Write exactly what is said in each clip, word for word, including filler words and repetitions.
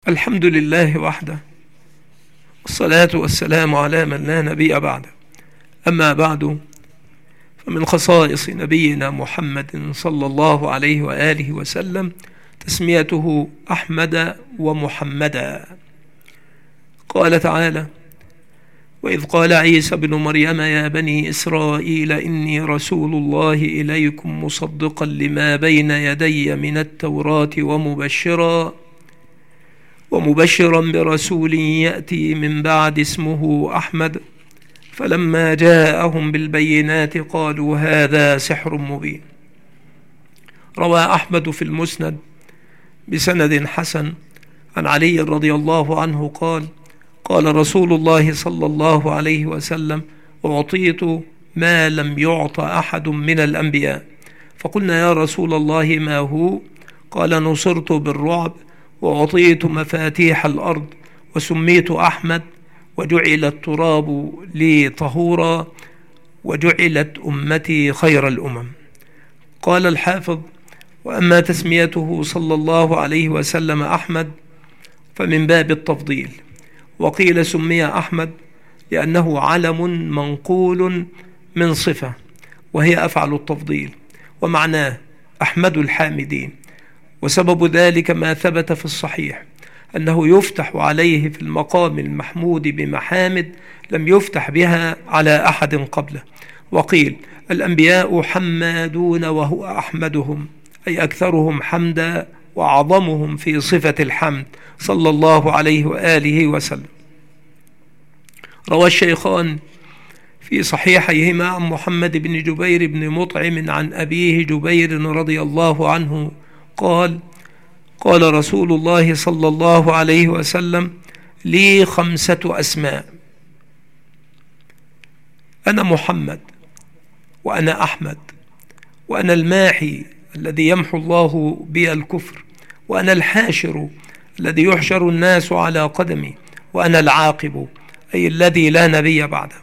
الحمد لله وحده، والصلاة والسلام على من لا نبي بعده. أما بعد، فمن خصائص نبينا محمد صلى الله عليه وآله وسلم تسميته أحمد ومحمدا. قال تعالى: وإذ قال عيسى بن مريم يا بني إسرائيل إني رسول الله إليكم مصدقا لما بين يدي من التوراة ومبشرا ومبشرا برسول يأتي من بعد اسمه أحمد. فلما جاءهم بالبينات قالوا هذا سحر مبين. روى أحمد في المسند بسند حسن عن علي رضي الله عنه قال: قال رسول الله صلى الله عليه وسلم: أعطيت ما لم يعط أحد من الأنبياء. فقلنا يا رسول الله ما هو؟ قال: نصرت بالرعب، وأعطيت مفاتيح الأرض، وسميت أحمد، وجعل التراب لي طهورا، وجعلت أمتي خير الأمم. قال الحافظ: وأما تسميته صلى الله عليه وسلم أحمد فمن باب التفضيل، وقيل سمي أحمد لأنه علم منقول من صفة وهي أفعل التفضيل، ومعناه أحمد الحامدين. وسبب ذلك ما ثبت في الصحيح أنه يفتح عليه في المقام المحمود بمحامد لم يفتح بها على أحد قبله. وقيل: الأنبياء حمادون وهو أحمدهم، أي أكثرهم حمدا وأعظمهم في صفة الحمد صلى الله عليه وآله وسلم. روى الشيخان في صحيحيهما عن محمد بن جبير بن مطعم عن أبيه جبير رضي الله عنه قال: قال رسول الله صلى الله عليه وسلم: لي خمسة أسماء، أنا محمد، وأنا أحمد، وأنا الماحي الذي يمحو الله بي الكفر، وأنا الحاشر الذي يحشر الناس على قدمي، وأنا العاقب أي الذي لا نبي بعده.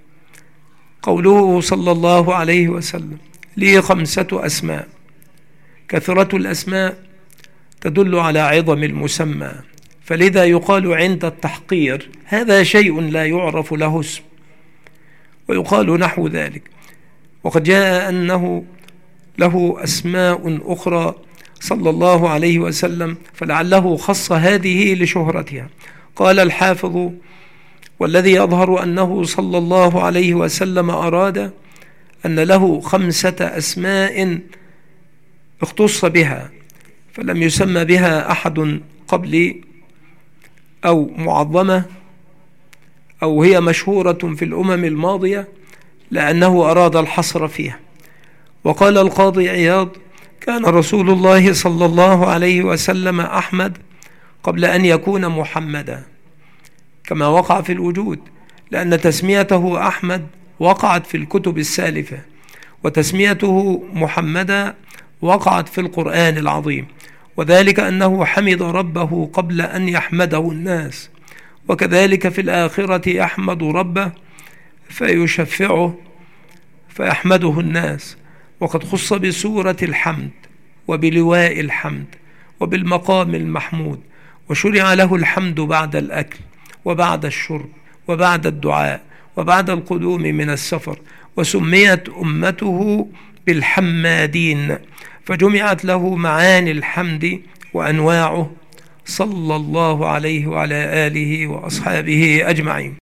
قوله صلى الله عليه وسلم لي خمسة أسماء، كثرة الأسماء تدل على عظم المسمى، فلذا يقال عند التحقير هذا شيء لا يعرف له اسم، ويقال نحو ذلك. وقد جاء أنه له أسماء أخرى صلى الله عليه وسلم، فلعله خص هذه لشهرتها. قال الحافظ: والذي يظهر أنه صلى الله عليه وسلم أراد أن له خمسة أسماء اختص بها فلم يسمى بها أحد قبلي، أو معظمة، أو هي مشهورة في الأمم الماضية، لأنه أراد الحصر فيها. وقال القاضي عياض: كان رسول الله صلى الله عليه وسلم أحمد قبل أن يكون محمدا، كما وقع في الوجود، لأن تسميته أحمد وقعت في الكتب السالفة، وتسميته محمدا وقعت في القرآن العظيم، وذلك أنه حمد ربه قبل أن يحمده الناس. وكذلك في الآخرة يحمد ربه فيشفعه فيحمده الناس، وقد خص بسورة الحمد وبلواء الحمد وبالمقام المحمود، وشرع له الحمد بعد الأكل وبعد الشرب وبعد الدعاء وبعد القدوم من السفر. وسميت أمته بالحمادين، فجمعت له معاني الحمد وأنواعه صلى الله عليه وعلى آله وأصحابه أجمعين.